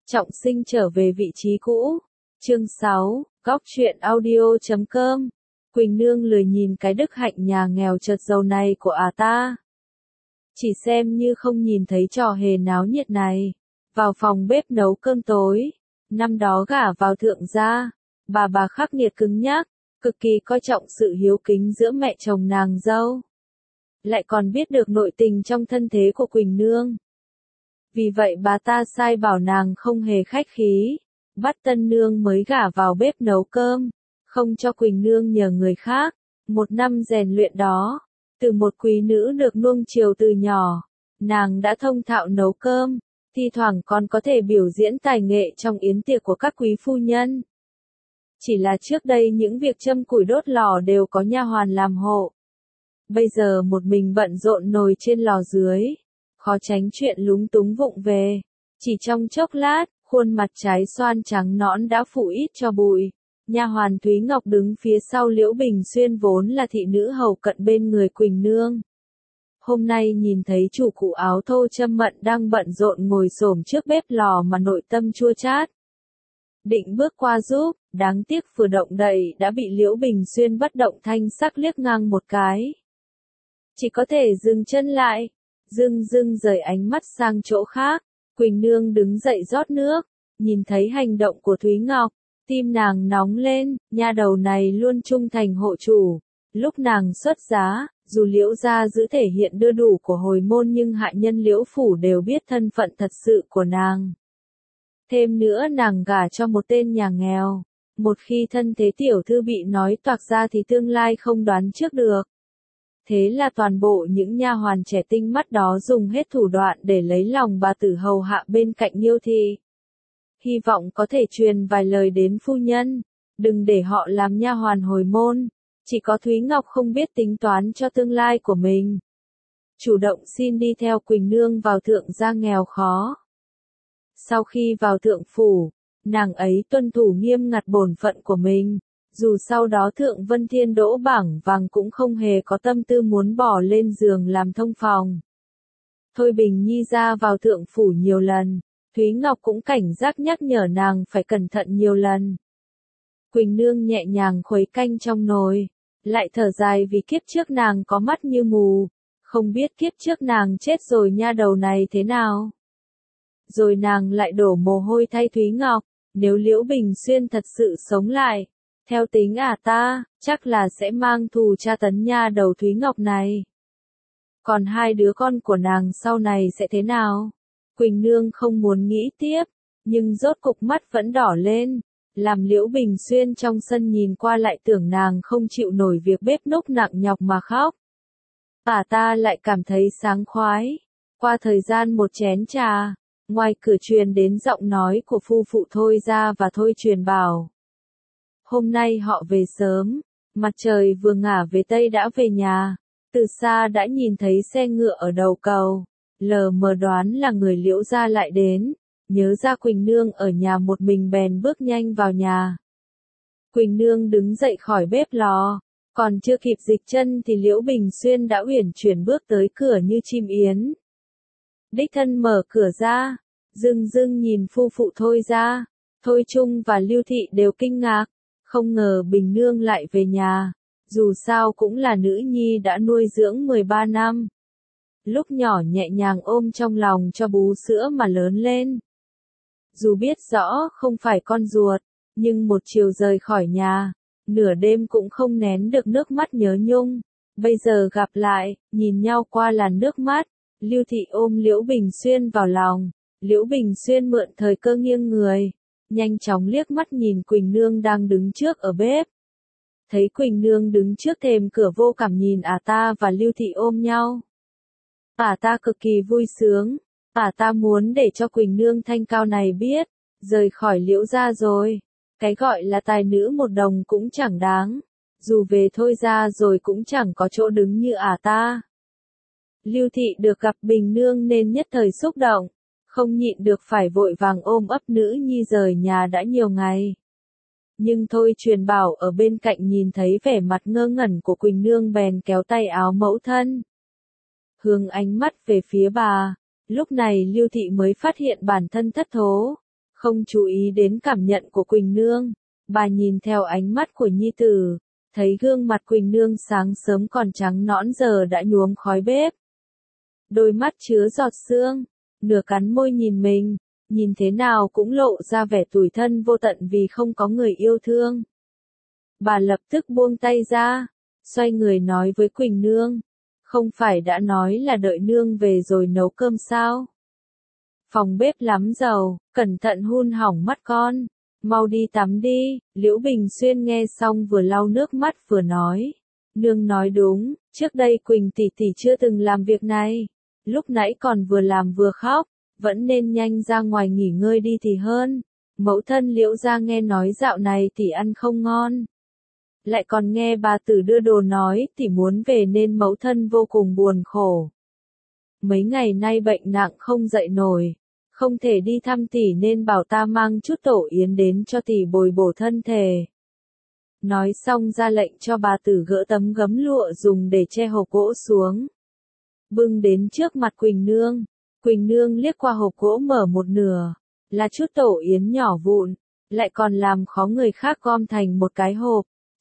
Trọng sinh trở về vị trí cũ. Chương 6, Góc truyện audio.com. Quỳnh Nương lười nhìn cái đức hạnh nhà nghèo chợt giàu này của ta. Chỉ xem như không nhìn thấy trò hề náo nhiệt này. Vào phòng bếp nấu cơm tối. Năm đó gả vào thượng gia, bà khắc nghiệt cứng nhắc, cực kỳ coi trọng sự hiếu kính giữa mẹ chồng nàng dâu. Lại còn biết được nội tình trong thân thế của Quỳnh Nương. Vì vậy bà ta sai bảo nàng không hề khách khí, bắt tân nương mới gả vào bếp nấu cơm, không cho Quỳnh Nương nhờ người khác. Một năm rèn luyện đó, từ một quý nữ được nuông chiều từ nhỏ, nàng đã thông thạo nấu cơm, thi thoảng còn có thể biểu diễn tài nghệ trong yến tiệc của các quý phu nhân. Chỉ là trước đây những việc châm củi đốt lò đều có nha hoàn làm hộ. Bây giờ một mình bận rộn nồi trên lò dưới, khó tránh chuyện lúng túng vụng về. Chỉ trong chốc lát, khuôn mặt trái xoan trắng nõn đã phủ ít cho bụi. Nha hoàn Thúy Ngọc đứng phía sau Liễu Bình Xuyên vốn là thị nữ hầu cận bên người Quỳnh Nương. Hôm nay nhìn thấy chủ cụ áo thô Trâm Mận đang bận rộn ngồi xổm trước bếp lò mà nội tâm chua chát. Định bước qua giúp, đáng tiếc vừa động đậy đã bị Liễu Bình Xuyên bất động thanh sắc liếc ngang một cái. Chỉ có thể dừng chân lại, dưng rời ánh mắt sang chỗ khác. Quỳnh Nương đứng dậy rót nước, nhìn thấy hành động của Thúy Ngọc, tim nàng nóng lên, nha đầu này luôn trung thành hộ chủ. Lúc nàng xuất giá, dù Liễu gia giữ thể hiện đưa đủ của hồi môn nhưng hạ nhân Liễu phủ đều biết thân phận thật sự của nàng. Thêm nữa nàng gả cho một tên nhà nghèo, một khi thân thế tiểu thư bị nói toạc ra thì tương lai không đoán trước được. Thế là toàn bộ những nha hoàn trẻ tinh mắt đó dùng hết thủ đoạn để lấy lòng bà tử hầu hạ bên cạnh Nhiêu Thị. Hy vọng có thể truyền vài lời đến phu nhân, đừng để họ làm nha hoàn hồi môn. Chỉ có Thúy Ngọc không biết tính toán cho tương lai của mình. Chủ động xin đi theo Quỳnh Nương vào thượng gia nghèo khó. Sau khi vào thượng phủ, nàng ấy tuân thủ nghiêm ngặt bổn phận của mình. Dù sau đó Thượng Vân Thiên đỗ bảng vàng cũng không hề có tâm tư muốn bỏ lên giường làm thông phòng. Thôi Bình Nhi ra vào thượng phủ nhiều lần, Thúy Ngọc cũng cảnh giác nhắc nhở nàng phải cẩn thận nhiều lần. Quỳnh Nương nhẹ nhàng khuấy canh trong nồi, lại thở dài vì kiếp trước nàng có mắt như mù, không biết kiếp trước nàng chết rồi nha đầu này thế nào. Rồi nàng lại đổ mồ hôi thay Thúy Ngọc, nếu Liễu Bình Xuyên thật sự sống lại. Theo tính ta, chắc là sẽ mang thù tra tấn nha đầu Thúy Ngọc này. Còn hai đứa con của nàng sau này sẽ thế nào? Quỳnh Nương không muốn nghĩ tiếp, nhưng rốt cục mắt vẫn đỏ lên, làm Liễu Bình Xuyên trong sân nhìn qua lại tưởng nàng không chịu nổi việc bếp núc nặng nhọc mà khóc. Ta lại cảm thấy sáng khoái. Qua thời gian một chén trà, ngoài cửa truyền đến giọng nói của phu phụ Thôi Gia và Thôi Truyền Bảo. Hôm nay họ về sớm, mặt trời vừa ngả về tây đã về nhà, từ xa đã nhìn thấy xe ngựa ở đầu cầu, lờ mờ đoán là người Liễu gia lại đến, nhớ ra Quỳnh Nương ở nhà một mình bèn bước nhanh vào nhà. Quỳnh Nương đứng dậy khỏi bếp lò, còn chưa kịp dịch chân thì Liễu Bình Xuyên đã uyển chuyển bước tới cửa như chim yến. Đích thân mở cửa ra, dưng nhìn phu phụ Thôi Gia, Thôi Trung và Lưu Thị đều kinh ngạc. Không ngờ Bình Nương lại về nhà, dù sao cũng là nữ nhi đã nuôi dưỡng 13 năm. Lúc nhỏ nhẹ nhàng ôm trong lòng cho bú sữa mà lớn lên. Dù biết rõ không phải con ruột, nhưng một chiều rời khỏi nhà, nửa đêm cũng không nén được nước mắt nhớ nhung. Bây giờ gặp lại, nhìn nhau qua làn nước mắt, Lưu Thị ôm Liễu Bình Xuyên vào lòng, Liễu Bình Xuyên mượn thời cơ nghiêng người. Nhanh chóng liếc mắt nhìn Quỳnh Nương đang đứng trước ở bếp. Thấy Quỳnh Nương đứng trước thềm cửa vô cảm nhìn ta và Lưu Thị ôm nhau. Ta cực kỳ vui sướng. Ta muốn để cho Quỳnh Nương thanh cao này biết, rời khỏi Liễu gia rồi. Cái gọi là tài nữ một đồng cũng chẳng đáng. Dù về Thôi gia rồi cũng chẳng có chỗ đứng như ta. Lưu Thị được gặp Bình Nương nên nhất thời xúc động. Không nhịn được phải vội vàng ôm ấp nữ nhi rời nhà đã nhiều ngày. Nhưng Thôi Truyền Bảo ở bên cạnh nhìn thấy vẻ mặt ngơ ngẩn của Quỳnh Nương bèn kéo tay áo mẫu thân. Hướng ánh mắt về phía bà, lúc này Lưu Thị mới phát hiện bản thân thất thố. không chú ý đến cảm nhận của Quỳnh Nương. Bà nhìn theo ánh mắt của nhi tử, thấy gương mặt Quỳnh Nương sáng sớm còn trắng nõn giờ đã nhuốm khói bếp. Đôi mắt chứa giọt sương, nửa cắn môi nhìn mình, nhìn thế nào cũng lộ ra vẻ tủi thân vô tận vì không có người yêu thương. Bà lập tức buông tay ra, xoay người nói với Quỳnh Nương, không phải đã nói là đợi nương về rồi nấu cơm sao? Phòng bếp lắm dầu, cẩn thận hun hỏng mắt con, mau đi tắm đi. Liễu Bình Xuyên nghe xong vừa lau nước mắt vừa nói, nương nói đúng, trước đây Quỳnh tỷ tỷ chưa từng làm việc này, lúc nãy còn vừa làm vừa khóc, vẫn nên nhanh ra ngoài nghỉ ngơi đi thì hơn. Mẫu thân Liễu gia nghe nói dạo này tỷ ăn không ngon, lại còn nghe bà tử đưa đồ nói tỷ muốn về nên mẫu thân vô cùng buồn khổ. Mấy ngày nay bệnh nặng không dậy nổi, không thể đi thăm tỷ nên bảo ta mang chút tổ yến đến cho tỷ bồi bổ thân thể. Nói xong ra lệnh cho bà tử gỡ tấm gấm lụa dùng để che hộp gỗ xuống, bưng đến trước mặt Quỳnh Nương. Quỳnh Nương liếc qua hộp gỗ mở một nửa, là chút tổ yến nhỏ vụn, lại còn làm khó người khác gom thành một cái hộp.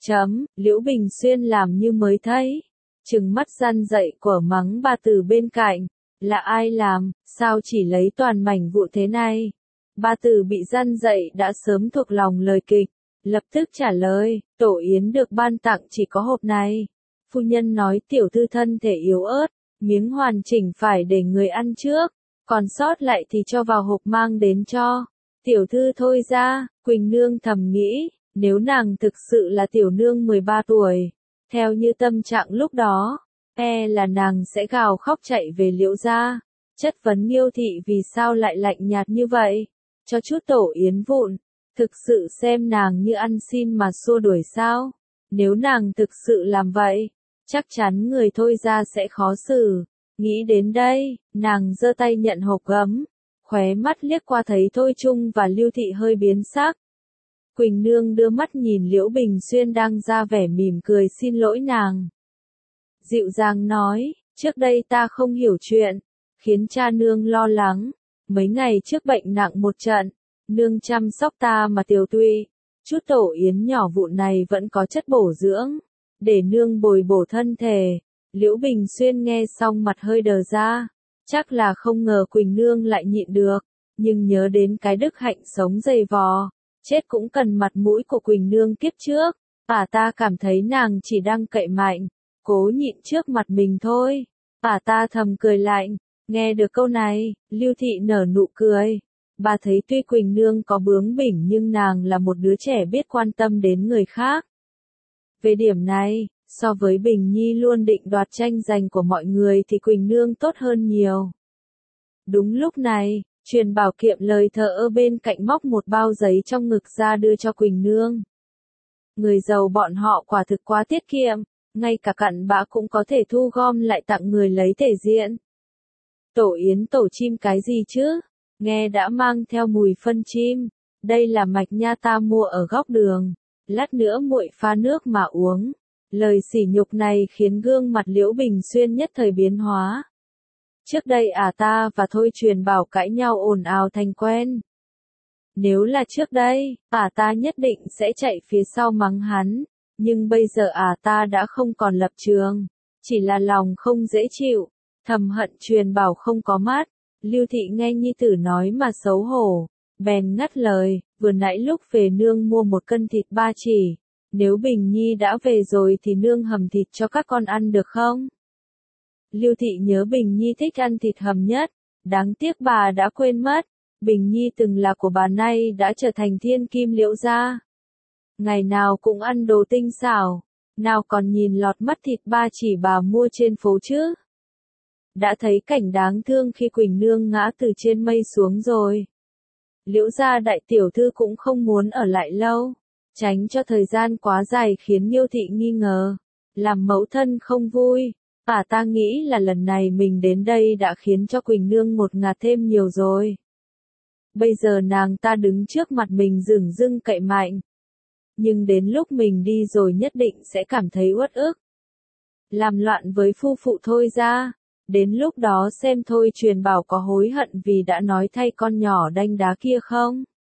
Liễu Bình Xuyên làm như mới thấy, trừng mắt răn dậy của mắng bà tử bên cạnh, là ai làm, sao chỉ lấy toàn mảnh vụn thế này? Bà tử bị răn dậy đã sớm thuộc lòng lời kịch, lập tức trả lời, tổ yến được ban tặng chỉ có hộp này. Phu nhân nói tiểu thư thân thể yếu ớt, miếng hoàn chỉnh phải để người ăn trước, còn sót lại thì cho vào hộp mang đến cho tiểu thư thôi ra. Quỳnh Nương thầm nghĩ, nếu nàng thực sự là tiểu nương 13 tuổi, theo như tâm trạng lúc đó, là nàng sẽ gào khóc chạy về Liễu gia, chất vấn Nghiêu thị vì sao lại lạnh nhạt như vậy, cho chút tổ yến vụn, thực sự xem nàng như ăn xin mà xua đuổi sao? Nếu nàng thực sự làm vậy, chắc chắn người Thôi gia sẽ khó xử. Nghĩ đến đây, nàng giơ tay nhận hộp gấm, khóe mắt liếc qua thấy Thôi Trung và Lưu thị hơi biến sắc. Quỳnh Nương đưa mắt nhìn Liễu Bình Xuyên đang ra vẻ mỉm cười xin lỗi nàng. Dịu dàng nói, trước đây ta không hiểu chuyện, khiến cha nương lo lắng, mấy ngày trước bệnh nặng một trận, nương chăm sóc ta mà tiều tụy, chút tổ yến nhỏ vụn này vẫn có chất bổ dưỡng, để nương bồi bổ thân thể. Liễu Bình Xuyên nghe xong mặt hơi đờ ra, chắc là không ngờ Quỳnh Nương lại nhịn được, nhưng nhớ đến cái đức hạnh sống dày vò, chết cũng cần mặt mũi của Quỳnh Nương kiếp trước, ta cảm thấy nàng chỉ đang cậy mạnh, cố nhịn trước mặt mình thôi. Ta thầm cười lạnh, nghe được câu này, Lưu thị nở nụ cười. Bà thấy tuy Quỳnh Nương có bướng bỉnh nhưng nàng là một đứa trẻ biết quan tâm đến người khác. Về điểm này, so với Bình Nhi luôn định đoạt tranh giành của mọi người thì Quỳnh Nương tốt hơn nhiều. Đúng lúc này, Truyền Bảo kiệm lời thờ ơ bên cạnh móc một bao giấy trong ngực ra đưa cho Quỳnh Nương. Người giàu bọn họ quả thực quá tiết kiệm, ngay cả cặn bã cũng có thể thu gom lại tặng người lấy thể diện. Tổ yến tổ chim cái gì chứ? Nghe đã mang theo mùi phân chim. Đây là mạch nha ta mua ở góc đường. Lát nữa muội pha nước mà uống. Lời sỉ nhục này khiến gương mặt Liễu Bình Xuyên nhất thời biến hóa. Trước đây ta và Thôi Truyền Bảo cãi nhau ồn ào thành quen. Nếu là trước đây, ta nhất định sẽ chạy phía sau mắng hắn. Nhưng bây giờ ta đã không còn lập trường. Chỉ là lòng không dễ chịu. Thầm hận Truyền Bảo không có mắt. Lưu thị nghe nhi tử nói mà xấu hổ. Bèn ngắt lời, vừa nãy lúc về nương mua một cân thịt ba chỉ. Nếu Bình Nhi đã về rồi thì nương hầm thịt cho các con ăn được không? Lưu thị nhớ Bình Nhi thích ăn thịt hầm nhất. Đáng tiếc bà đã quên mất. Bình Nhi từng là của bà nay đã trở thành thiên kim Liễu gia. Ngày nào cũng ăn đồ tinh xảo. Nào còn nhìn lọt mắt thịt ba chỉ bà mua trên phố chứ? Đã thấy cảnh đáng thương khi Quỳnh Nương ngã từ trên mây xuống rồi. Liễu gia đại tiểu thư cũng không muốn ở lại lâu, tránh cho thời gian quá dài khiến Nghiêu thị nghi ngờ, làm mẫu thân không vui. Ta nghĩ là lần này mình đến đây đã khiến cho Quỳnh Nương ngột ngạt thêm nhiều rồi. Bây giờ nàng ta đứng trước mặt mình dửng dưng cậy mạnh. Nhưng đến lúc mình đi rồi nhất định sẽ cảm thấy uất ức. Làm loạn với phu phụ Thôi gia. Đến lúc đó xem Thôi Truyền Bảo có hối hận vì đã nói thay con nhỏ đanh đá kia không?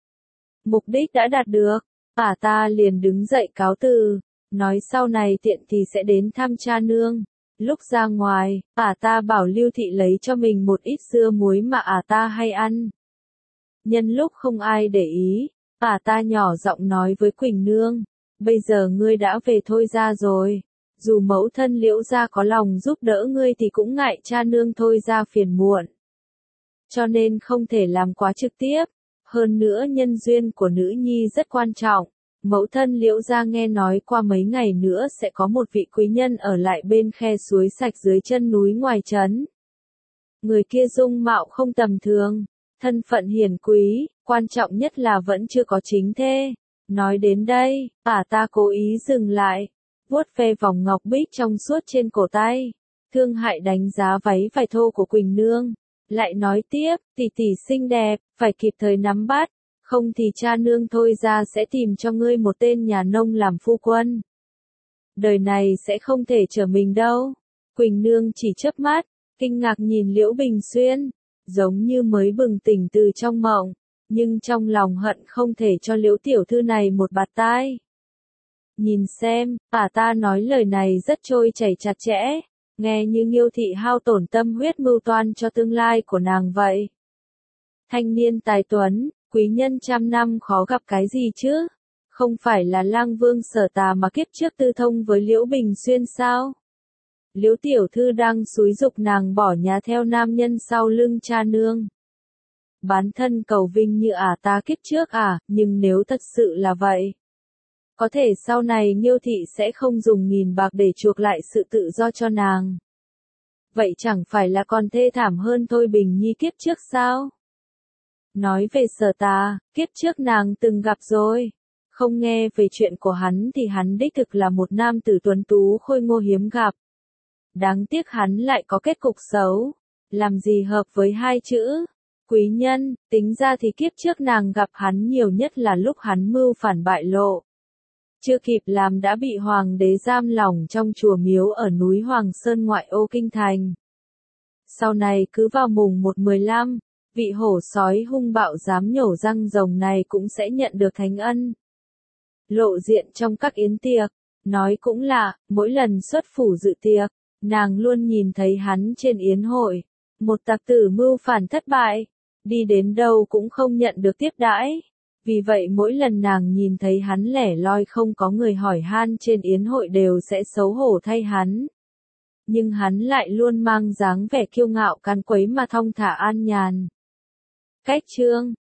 Mục đích đã đạt được, ta liền đứng dậy cáo từ, nói sau này tiện thì sẽ đến thăm cha nương. Lúc ra ngoài, ta bảo Lưu Thị lấy cho mình một ít dưa muối mà ta hay ăn. Nhân lúc không ai để ý, ta nhỏ giọng nói với Quỳnh Nương, bây giờ ngươi đã về Thôi Gia rồi, dù mẫu thân Liễu gia có lòng giúp đỡ ngươi thì cũng ngại cha nương Thôi Gia phiền muộn. Cho nên không thể làm quá trực tiếp, hơn nữa nhân duyên của nữ nhi rất quan trọng. Mẫu thân Liễu gia nghe nói qua mấy ngày nữa sẽ có một vị quý nhân ở lại bên khe suối sạch dưới chân núi ngoài trấn. Người kia dung mạo không tầm thường, thân phận hiền quý, quan trọng nhất là vẫn chưa có chính thê. Nói đến đây, ta cố ý dừng lại, vuốt ve vòng ngọc bích trong suốt trên cổ tay, thương hại đánh giá váy vải thô của Quỳnh Nương, lại nói tiếp, tỷ tỷ xinh đẹp, phải kịp thời nắm bắt. Không thì cha nương Thôi Gia sẽ tìm cho ngươi một tên nhà nông làm phu quân. Đời này sẽ không thể trở mình đâu. Quỳnh Nương chỉ chớp mắt, kinh ngạc nhìn Liễu Bình Xuyên, giống như mới bừng tỉnh từ trong mộng, nhưng trong lòng hận không thể cho Liễu tiểu thư này một bạt tai. Nhìn xem, ta nói lời này rất trôi chảy chặt chẽ, nghe như Nghiêu thị hao tổn tâm huyết mưu toan cho tương lai của nàng vậy. Thanh niên tài tuấn, quý nhân trăm năm khó gặp cái gì chứ? Không phải là Lang Vương Sở Tà mà kiếp trước tư thông với Liễu Bình Xuyên sao? Liễu tiểu thư đang xúi giục nàng bỏ nhà theo nam nhân sau lưng cha nương. Bán thân cầu vinh như ta kiếp trước nhưng nếu thật sự là vậy, có thể sau này Nghiêu thị sẽ không dùng nghìn bạc để chuộc lại sự tự do cho nàng. Vậy chẳng phải là còn thê thảm hơn Thôi Bình Nhi kiếp trước sao? Nói về Sở Tà, kiếp trước nàng từng gặp rồi. Không nghe về chuyện của hắn thì hắn đích thực là một nam tử tuấn tú khôi ngô hiếm gặp. Đáng tiếc hắn lại có kết cục xấu. Làm gì hợp với hai chữ quý nhân, tính ra thì kiếp trước nàng gặp hắn nhiều nhất là lúc hắn mưu phản bại lộ. Chưa kịp làm đã bị hoàng đế giam lỏng trong chùa miếu ở núi Hoàng Sơn ngoại ô kinh thành. Sau này cứ vào mùng 1/15, vị hổ sói hung bạo dám nhổ răng rồng này cũng sẽ nhận được thánh ân. Lộ diện trong các yến tiệc, nói cũng là, mỗi lần xuất phủ dự tiệc, nàng luôn nhìn thấy hắn trên yến hội, một tặc tử mưu phản thất bại, đi đến đâu cũng không nhận được tiếp đãi. Vì vậy mỗi lần nàng nhìn thấy hắn lẻ loi không có người hỏi han trên yến hội đều sẽ xấu hổ thay hắn. Nhưng hắn lại luôn mang dáng vẻ kiêu ngạo càn quấy mà thong thả an nhàn. Cách chương